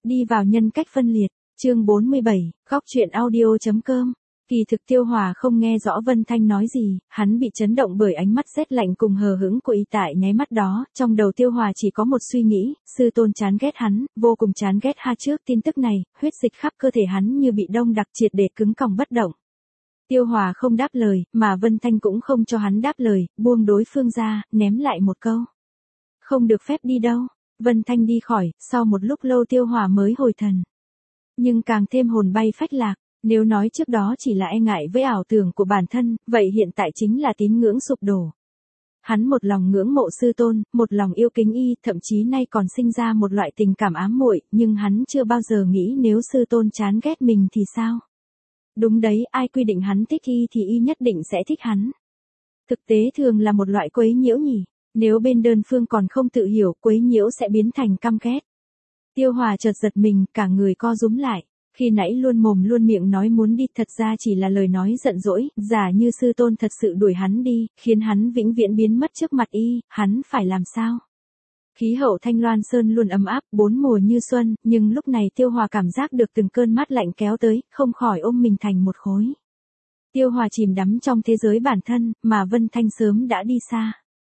Đi vào nhân cách phân liệt, chương 47, góc truyện audio.com. Kỳ thực Tiêu Hòa không nghe rõ Vân Thanh nói gì, hắn bị chấn động bởi ánh mắt rét lạnh cùng hờ hững của y tại nháy mắt đó, trong đầu Tiêu Hòa chỉ có một suy nghĩ, sư tôn chán ghét hắn, vô cùng chán ghét ha. Trước tin tức này, huyết dịch khắp cơ thể hắn như bị đông đặc triệt để cứng còng bất động. Tiêu Hòa không đáp lời, mà Vân Thanh cũng không cho hắn đáp lời, buông đối phương ra, ném lại một câu. Không được phép đi đâu. Vân Thanh đi khỏi, sau một lúc lâu Tiêu Hòa mới hồi thần. Nhưng càng thêm hồn bay phách lạc, nếu nói trước đó chỉ là e ngại với ảo tưởng của bản thân, vậy hiện tại chính là tín ngưỡng sụp đổ. Hắn một lòng ngưỡng mộ sư tôn, một lòng yêu kính y, thậm chí nay còn sinh ra một loại tình cảm ám muội, nhưng hắn chưa bao giờ nghĩ nếu sư tôn chán ghét mình thì sao? Đúng đấy, ai quy định hắn thích y thì y nhất định sẽ thích hắn. Thực tế thường là một loại quấy nhiễu nhỉ. Nếu bên đơn phương còn không tự hiểu, quấy nhiễu sẽ biến thành căm ghét. Tiêu Hòa chợt giật mình, cả người co rúm lại. Khi nãy luôn mồm luôn miệng nói muốn đi, thật ra chỉ là lời nói giận dỗi, giả như sư tôn thật sự đuổi hắn đi, khiến hắn vĩnh viễn biến mất trước mặt y, hắn phải làm sao? Khí hậu Thanh Loan Sơn luôn ấm áp, bốn mùa như xuân, nhưng lúc này Tiêu Hòa cảm giác được từng cơn mát lạnh kéo tới, không khỏi ôm mình thành một khối. Tiêu Hòa chìm đắm trong thế giới bản thân, mà Vân Thanh sớm đã đi xa.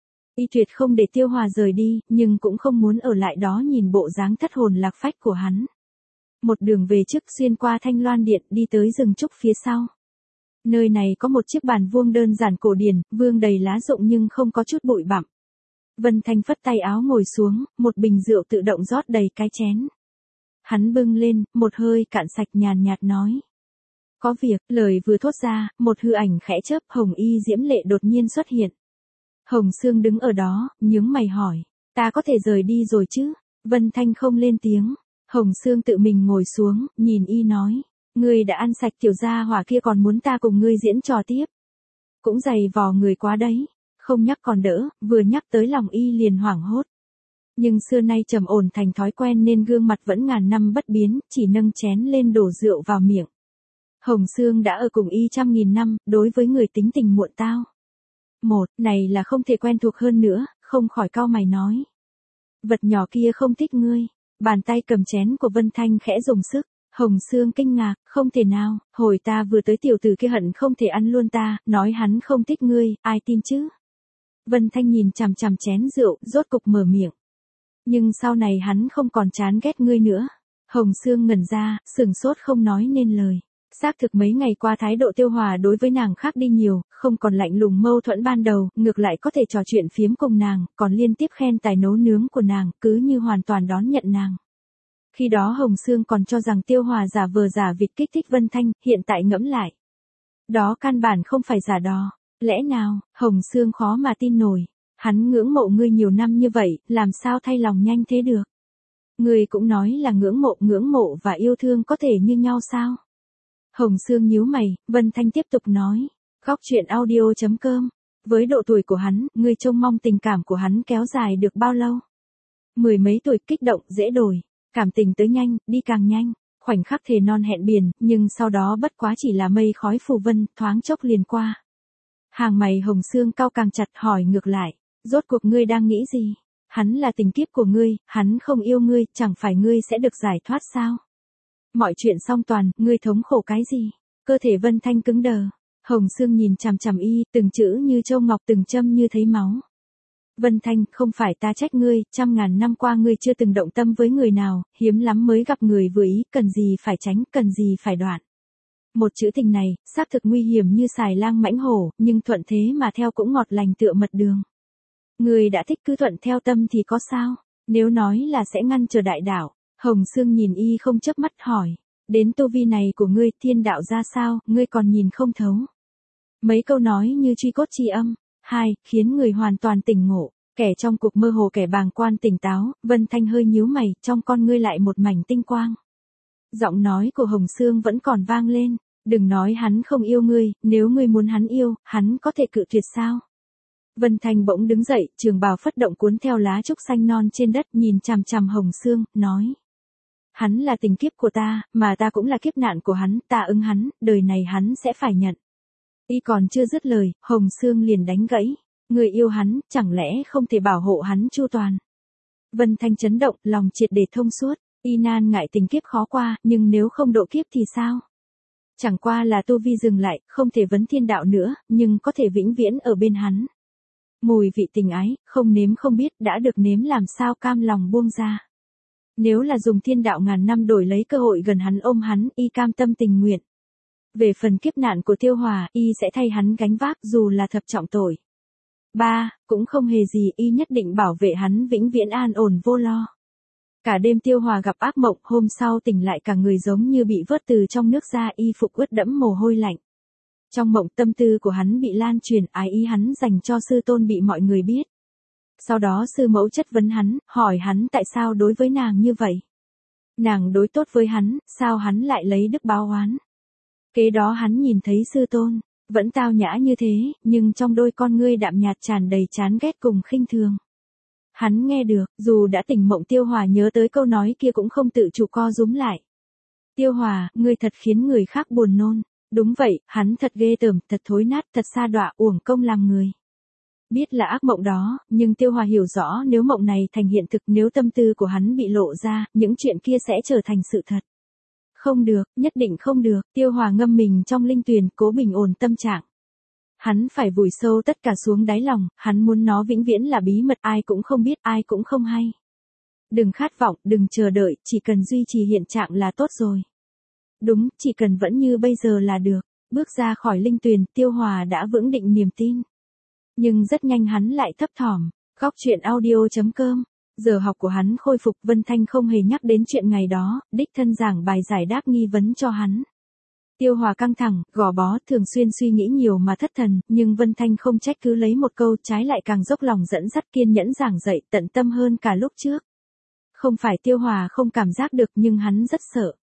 Y tuyệt không để Tiêu Hòa rời đi, nhưng cũng không muốn ở lại đó nhìn bộ dáng thất hồn lạc phách của hắn. Một đường về trước xuyên qua Thanh Loan Điện đi tới rừng trúc phía sau. Nơi này có một chiếc bàn vuông đơn giản cổ điển, vương đầy lá rụng nhưng không có chút bụi bặm. Vân Thanh phất tay áo ngồi xuống, một bình rượu tự động rót đầy cái chén. Hắn bưng lên, một hơi cạn sạch nhàn nhạt nói. Có việc, lời vừa thốt ra, một hư ảnh khẽ chớp hồng y diễm lệ đột nhiên xuất hiện. Hồng Sương đứng ở đó, nhướng mày hỏi, ta có thể rời đi rồi chứ? Vân Thanh không lên tiếng. Hồng Sương tự mình ngồi xuống, nhìn y nói, ngươi đã ăn sạch tiểu gia hỏa kia còn muốn ta cùng ngươi diễn trò tiếp. Cũng dày vò người quá đấy, không nhắc còn đỡ, vừa nhắc tới lòng y liền hoảng hốt. Nhưng xưa nay trầm ổn thành thói quen nên gương mặt vẫn ngàn năm bất biến, chỉ nâng chén lên đổ rượu vào miệng. Hồng Sương đã ở cùng y trăm nghìn năm, đối với người tính tình muộn tao. Này là không thể quen thuộc hơn nữa, không khỏi cau mày nói. Vật nhỏ kia không thích ngươi. Bàn tay cầm chén của Vân Thanh khẽ dùng sức. Hồng Sương kinh ngạc, không thể nào, hồi ta vừa tới tiểu tử kia hận không thể ăn luôn ta, nói hắn không thích ngươi, ai tin chứ? Vân Thanh nhìn chằm chằm chén rượu, rốt cục mở miệng. Nhưng sau này hắn không còn chán ghét ngươi nữa. Hồng Sương ngẩn ra, sừng sốt không nói nên lời. Xác thực mấy ngày qua thái độ Tiêu Hòa đối với nàng khác đi nhiều, không còn lạnh lùng mâu thuẫn ban đầu, ngược lại có thể trò chuyện phiếm cùng nàng, còn liên tiếp khen tài nấu nướng của nàng, cứ như hoàn toàn đón nhận nàng. Khi đó Hồng Sương còn cho rằng Tiêu Hòa giả vờ giả vịt kích thích Vân Thanh, hiện tại ngẫm lại. Đó căn bản không phải giả đò. Lẽ nào, Hồng Sương khó mà tin nổi. Hắn ngưỡng mộ ngươi nhiều năm như vậy, làm sao thay lòng nhanh thế được? Ngươi cũng nói là ngưỡng mộ và yêu thương có thể như nhau sao? Hồng Sương nhíu mày, Vân Thanh tiếp tục nói. Góc truyện audio.com. Với độ tuổi của hắn, ngươi trông mong tình cảm của hắn kéo dài được bao lâu? Mười mấy tuổi kích động, dễ đổi. Cảm tình tới nhanh, đi càng nhanh. Khoảnh khắc thề non hẹn biển, nhưng sau đó bất quá chỉ là mây khói phù vân, thoáng chốc liền qua. Hàng mày Hồng Sương cau càng chặt hỏi ngược lại. Rốt cuộc ngươi đang nghĩ gì? Hắn là tình kiếp của ngươi, hắn không yêu ngươi, chẳng phải ngươi sẽ được giải thoát sao? Mọi chuyện xong toàn, ngươi thống khổ cái gì? Cơ thể Vân Thanh cứng đờ. Hồng Sương nhìn chằm chằm y, từng chữ như châu ngọc từng châm như thấy máu. Vân Thanh, không phải ta trách ngươi, trăm ngàn năm qua ngươi chưa từng động tâm với người nào, hiếm lắm mới gặp người vừa ý, cần gì phải tránh, cần gì phải đoạn. Một chữ tình này, xác thực nguy hiểm như xài lang mãnh hổ, nhưng thuận thế mà theo cũng ngọt lành tựa mật đường. Ngươi đã thích cứ thuận theo tâm thì có sao? Nếu nói là sẽ ngăn trở đại đạo. Hồng Sương nhìn y không chớp mắt hỏi. Đến tu vi này của ngươi, thiên đạo ra sao, ngươi còn nhìn không thấu. Mấy câu nói như truy cốt chi âm. Khiến người hoàn toàn tỉnh ngộ. Kẻ trong cuộc mơ hồ kẻ bàng quan tỉnh táo, Vân Thanh hơi nhíu mày, trong con ngươi lại một mảnh tinh quang. Giọng nói của Hồng Sương vẫn còn vang lên. Đừng nói hắn không yêu ngươi, nếu ngươi muốn hắn yêu, hắn có thể cự tuyệt sao? Vân Thanh bỗng đứng dậy, trường bào phất động cuốn theo lá trúc xanh non trên đất, nhìn chằm chằm Hồng Sương, nói. Hắn là tình kiếp của ta, mà ta cũng là kiếp nạn của hắn, ta ứng hắn, đời này hắn sẽ phải nhận. Y còn chưa dứt lời, Hồng Sương liền đánh gãy. Người yêu hắn, chẳng lẽ không thể bảo hộ hắn chu toàn? Vân Thanh chấn động, lòng triệt để thông suốt. Y nan ngại tình kiếp khó qua, nhưng nếu không độ kiếp thì sao? Chẳng qua là tu vi dừng lại, không thể vấn thiên đạo nữa, nhưng có thể vĩnh viễn ở bên hắn. Mùi vị tình ái, không nếm không biết, đã được nếm làm sao cam lòng buông ra. Nếu là dùng thiên đạo ngàn năm đổi lấy cơ hội gần hắn ôm hắn, y cam tâm tình nguyện. Về phần kiếp nạn của Tiêu Hòa, y sẽ thay hắn gánh vác dù là thập trọng tội. Cũng không hề gì, y nhất định bảo vệ hắn vĩnh viễn an ổn vô lo. Cả đêm Tiêu Hòa gặp ác mộng, hôm sau tỉnh lại cả người giống như bị vớt từ trong nước ra, y phục ướt đẫm mồ hôi lạnh. Trong mộng tâm tư của hắn bị lan truyền, ái ý hắn dành cho sư tôn bị mọi người biết. Sau đó sư mẫu chất vấn hắn, hỏi hắn tại sao đối với nàng như vậy. Nàng đối tốt với hắn, sao hắn lại lấy đức báo oán. Kế đó hắn nhìn thấy sư tôn, vẫn tao nhã như thế, nhưng trong đôi con ngươi đạm nhạt tràn đầy chán ghét cùng khinh thường. Hắn nghe được, dù đã tỉnh mộng Tiêu Hòa nhớ tới câu nói kia cũng không tự chủ co rúm lại. Tiêu Hòa, ngươi thật khiến người khác buồn nôn. Đúng vậy, hắn thật ghê tởm, thật thối nát, thật sa đọa, uổng công làm người. Biết là ác mộng đó, nhưng Tiêu Hòa hiểu rõ nếu mộng này thành hiện thực, nếu tâm tư của hắn bị lộ ra, những chuyện kia sẽ trở thành sự thật. Không được, nhất định không được, Tiêu Hòa ngâm mình trong linh tuyền, cố bình ổn tâm trạng. Hắn phải vùi sâu tất cả xuống đáy lòng, hắn muốn nó vĩnh viễn là bí mật, ai cũng không biết, ai cũng không hay. Đừng khát vọng, đừng chờ đợi, chỉ cần duy trì hiện trạng là tốt rồi. Đúng, chỉ cần vẫn như bây giờ là được. Bước ra khỏi linh tuyền, Tiêu Hòa đã vững định niềm tin. Nhưng rất nhanh hắn lại thấp thỏm. Góc truyện audio.com. Giờ học của hắn khôi phục, Vân Thanh không hề nhắc đến chuyện ngày đó, đích thân giảng bài giải đáp nghi vấn cho hắn. Tiêu Hòa căng thẳng, gò bó, thường xuyên suy nghĩ nhiều mà thất thần, nhưng Vân Thanh không trách cứ lấy một câu, trái lại càng dốc lòng dẫn dắt kiên nhẫn giảng dạy, tận tâm hơn cả lúc trước. Không phải Tiêu Hòa không cảm giác được, nhưng hắn rất sợ.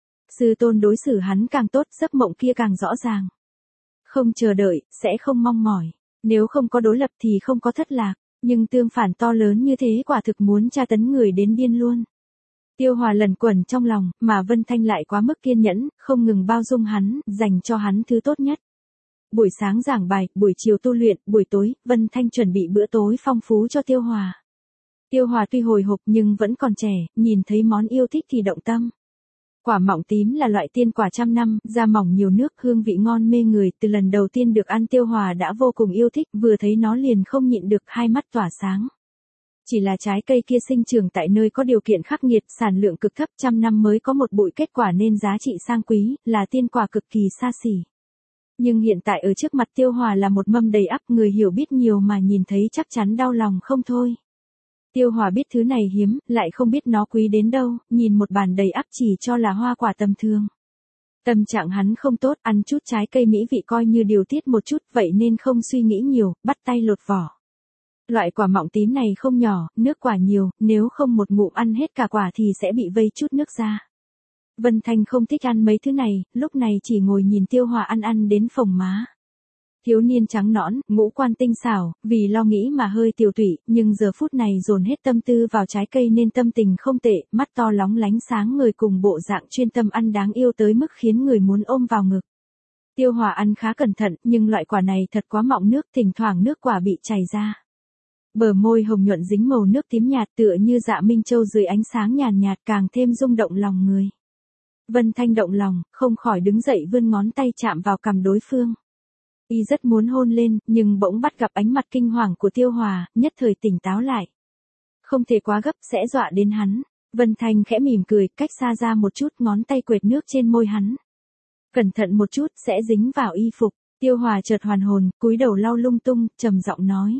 Sư tôn đối xử hắn càng tốt, giấc mộng kia càng rõ ràng. Không chờ đợi, sẽ không mong mỏi. Nếu không có đối lập thì không có thất lạc. Nhưng tương phản to lớn như thế quả thực muốn tra tấn người đến điên luôn. Tiêu Hòa lẩn quẩn trong lòng, mà Vân Thanh lại quá mức kiên nhẫn, không ngừng bao dung hắn, dành cho hắn thứ tốt nhất. Buổi sáng giảng bài, buổi chiều tu luyện, buổi tối, Vân Thanh chuẩn bị bữa tối phong phú cho Tiêu Hòa. Tiêu Hòa tuy hồi hộp nhưng vẫn còn trẻ, nhìn thấy món yêu thích thì động tâm. Quả mọng tím là loại tiên quả trăm năm, da mỏng nhiều nước, hương vị ngon mê người, từ lần đầu tiên được ăn Tiêu Hòa đã vô cùng yêu thích, vừa thấy nó liền không nhịn được, hai mắt tỏa sáng. Chỉ là trái cây kia sinh trưởng tại nơi có điều kiện khắc nghiệt, sản lượng cực thấp, trăm năm mới có một bụi kết quả nên giá trị sang quý, là tiên quả cực kỳ xa xỉ. Nhưng hiện tại ở trước mặt Tiêu Hòa là một mâm đầy ắp, người hiểu biết nhiều mà nhìn thấy chắc chắn đau lòng không thôi. Tiêu Hòa biết thứ này hiếm, lại không biết nó quý đến đâu, nhìn một bàn đầy ắp chỉ cho là hoa quả tầm thường. Tâm trạng hắn không tốt, ăn chút trái cây mỹ vị coi như điều tiết một chút, vậy nên không suy nghĩ nhiều, bắt tay lột vỏ. Loại quả mọng tím này không nhỏ, nước quả nhiều, nếu không một ngụm ăn hết cả quả thì sẽ bị vây chút nước ra. Vân Thanh không thích ăn mấy thứ này, lúc này chỉ ngồi nhìn Tiêu Hòa ăn đến phồng má. Thiếu niên trắng nõn, ngũ quan tinh xảo, vì lo nghĩ mà hơi tiều tụy, nhưng giờ phút này dồn hết tâm tư vào trái cây nên tâm tình không tệ, mắt to lóng lánh sáng người cùng bộ dạng chuyên tâm ăn đáng yêu tới mức khiến người muốn ôm vào ngực. Tiêu Hòa ăn khá cẩn thận, nhưng loại quả này thật quá mọng nước, thỉnh thoảng nước quả bị chảy ra. Bờ môi hồng nhuận dính màu nước tím nhạt tựa như dạ minh châu dưới ánh sáng nhàn nhạt càng thêm rung động lòng người. Vân Thanh động lòng, không khỏi đứng dậy vươn ngón tay chạm vào cằm đối phương. Y rất muốn hôn lên, nhưng bỗng bắt gặp ánh mặt kinh hoàng của Tiêu Hòa, nhất thời tỉnh táo lại. Không thể quá gấp sẽ dọa đến hắn. Vân Thanh khẽ mỉm cười, cách xa ra một chút, ngón tay quệt nước trên môi hắn. Cẩn thận một chút, sẽ dính vào y phục. Tiêu Hòa chợt hoàn hồn, cúi đầu lau lung tung, trầm giọng nói.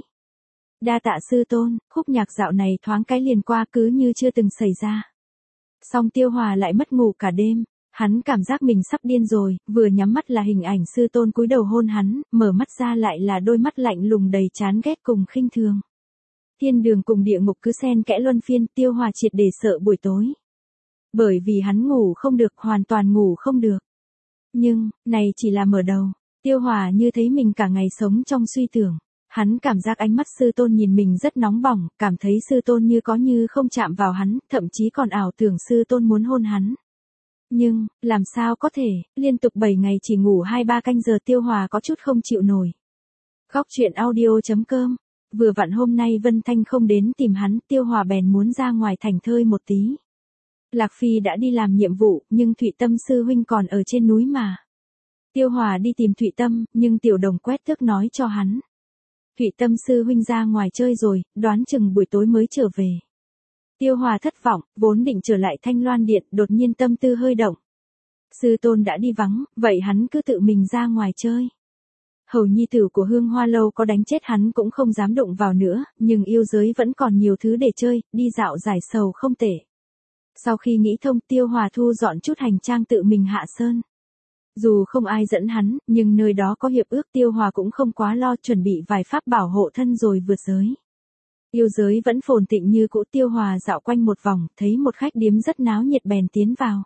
Đa tạ sư tôn, khúc nhạc dạo này thoáng cái liền qua cứ như chưa từng xảy ra. Xong Tiêu Hòa lại mất ngủ cả đêm. Hắn cảm giác mình sắp điên rồi, vừa nhắm mắt là hình ảnh sư tôn cúi đầu hôn hắn, mở mắt ra lại là đôi mắt lạnh lùng đầy chán ghét cùng khinh thường. Thiên đường cùng địa ngục cứ xen kẽ luân phiên, Tiêu Hòa triệt để sợ buổi tối. Bởi vì hắn ngủ không được, hoàn toàn ngủ không được. Nhưng, này chỉ là mở đầu. Tiêu Hòa như thấy mình cả ngày sống trong suy tưởng. Hắn cảm giác ánh mắt sư tôn nhìn mình rất nóng bỏng, cảm thấy sư tôn như có như không chạm vào hắn, thậm chí còn ảo tưởng sư tôn muốn hôn hắn. Nhưng, làm sao có thể, liên tục 7 ngày chỉ ngủ 2-3 canh giờ Tiêu Hòa có chút không chịu nổi. Góc truyện audio.com. Vừa vặn hôm nay Vân Thanh không đến tìm hắn, Tiêu Hòa bèn muốn ra ngoài thành thơi một tí. Lạc Phi đã đi làm nhiệm vụ, nhưng Thụy Tâm sư huynh còn ở trên núi mà. Tiêu Hòa đi tìm Thụy Tâm, nhưng Tiểu Đồng quét tước nói cho hắn. Thụy Tâm sư huynh ra ngoài chơi rồi, đoán chừng buổi tối mới trở về. Tiêu Hòa thất vọng, vốn định trở lại Thanh Loan Điện, đột nhiên tâm tư hơi động. Sư tôn đã đi vắng, vậy hắn cứ tự mình ra ngoài chơi. Hầu nhi tử của Hương Hoa Lâu có đánh chết hắn cũng không dám đụng vào nữa, nhưng yêu giới vẫn còn nhiều thứ để chơi, đi dạo giải sầu không tệ. Sau khi nghĩ thông, Tiêu Hòa thu dọn chút hành trang tự mình hạ sơn. Dù không ai dẫn hắn, nhưng nơi đó có hiệp ước, Tiêu Hòa cũng không quá lo, chuẩn bị vài pháp bảo hộ thân rồi vượt giới. Yêu giới vẫn phồn thịnh như cũ. Tiêu Hòa dạo quanh một vòng, thấy một khách điếm rất náo nhiệt bèn tiến vào.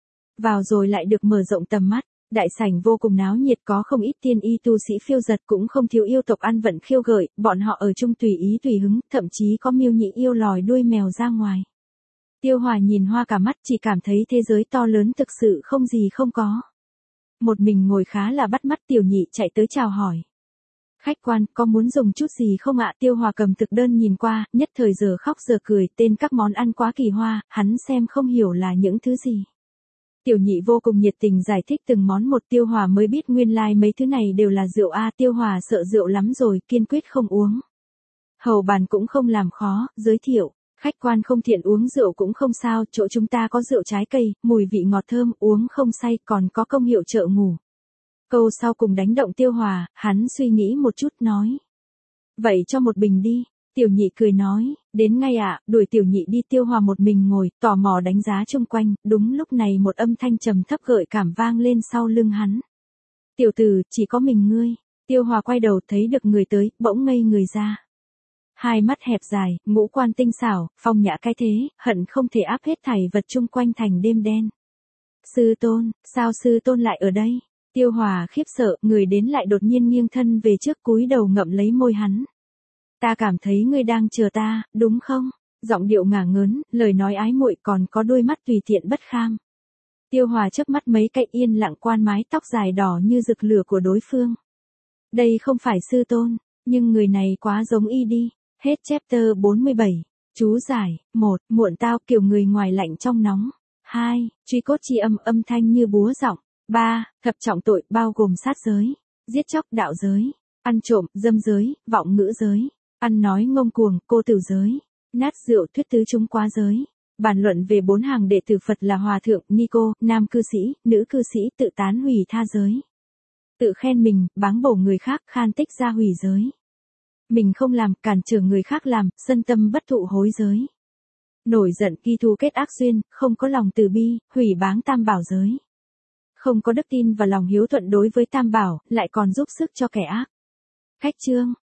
Vào rồi lại được mở rộng tầm mắt, đại sảnh vô cùng náo nhiệt, có không ít tiên y tu sĩ phiêu giật, cũng không thiếu yêu tộc ăn vận khiêu gợi, bọn họ ở chung tùy ý tùy hứng, thậm chí có miêu nhị yêu lòi đuôi mèo ra ngoài. Tiêu Hòa nhìn hoa cả mắt, chỉ cảm thấy thế giới to lớn thực sự không gì không có. Một mình ngồi khá là bắt mắt. Tiểu Nhị chạy tới chào hỏi. Khách quan, có muốn dùng chút gì không ạ? Tiêu Hòa cầm thực đơn nhìn qua, nhất thời giờ khóc giờ cười, tên các món ăn quá kỳ hoa, hắn xem không hiểu là những thứ gì. Tiểu Nhị vô cùng nhiệt tình giải thích từng món một. Tiêu Hòa mới biết nguyên lai mấy thứ này đều là rượu a. Tiêu Hòa sợ rượu lắm rồi, kiên quyết không uống. Hầu bàn cũng không làm khó, giới thiệu. Khách quan không thiện uống rượu cũng không sao, chỗ chúng ta có rượu trái cây, mùi vị ngọt thơm, uống không say, còn có công hiệu trợ ngủ. Câu sau cùng đánh động Tiêu Hòa, hắn suy nghĩ một chút nói. Vậy cho một bình đi. Tiểu Nhị cười nói, đến ngay ạ. Đuổi Tiểu Nhị đi. Tiêu Hòa một mình ngồi, tò mò đánh giá chung quanh, đúng lúc này một âm thanh trầm thấp gợi cảm vang lên sau lưng hắn. Tiểu tử, chỉ có mình ngươi. Tiêu Hòa quay đầu thấy được người tới, bỗng ngây người ra. Hai mắt hẹp dài, ngũ quan tinh xảo, phong nhã cái thế, hận không thể áp hết thảy vật chung quanh thành đêm đen. Sư tôn, sao sư tôn lại ở đây? Tiêu Hòa khiếp sợ, người đến lại đột nhiên nghiêng thân về trước, cúi đầu ngậm lấy môi hắn. Ta cảm thấy ngươi đang chờ ta, đúng không? Giọng điệu ngả ngớn, lời nói ái muội, còn có đôi mắt tùy tiện bất kham. Tiêu Hòa chớp mắt mấy cái, yên lặng quan mái tóc dài đỏ như rực lửa của đối phương. Đây không phải sư tôn, nhưng người này quá giống y đi. Hết chapter 47. Chú giải. 1. Muộn tao, kiểu người ngoài lạnh trong nóng. 2. Truy cốt chi âm, âm thanh như búa giọng. 3. Thập trọng tội, bao gồm sát giới, giết chóc, đạo giới, ăn trộm, dâm giới, vọng ngữ giới, ăn nói ngông cuồng, cô tử giới, nát rượu, thuyết tứ chúng quá giới. Bàn luận về 4 hàng đệ tử Phật là hòa thượng, ni cô, nam cư sĩ, nữ cư sĩ, tự tán hủy tha giới. Tự khen mình, báng bổ người khác, khan tích ra hủy giới. Mình không làm, cản trở người khác làm, sân tâm bất thụ hối giới. Nổi giận, ghi thù kết ác duyên, không có lòng từ bi, hủy báng tam bảo giới. Không có đức tin và lòng hiếu thuận đối với tam bảo, lại còn giúp sức cho kẻ ác. Khách chương.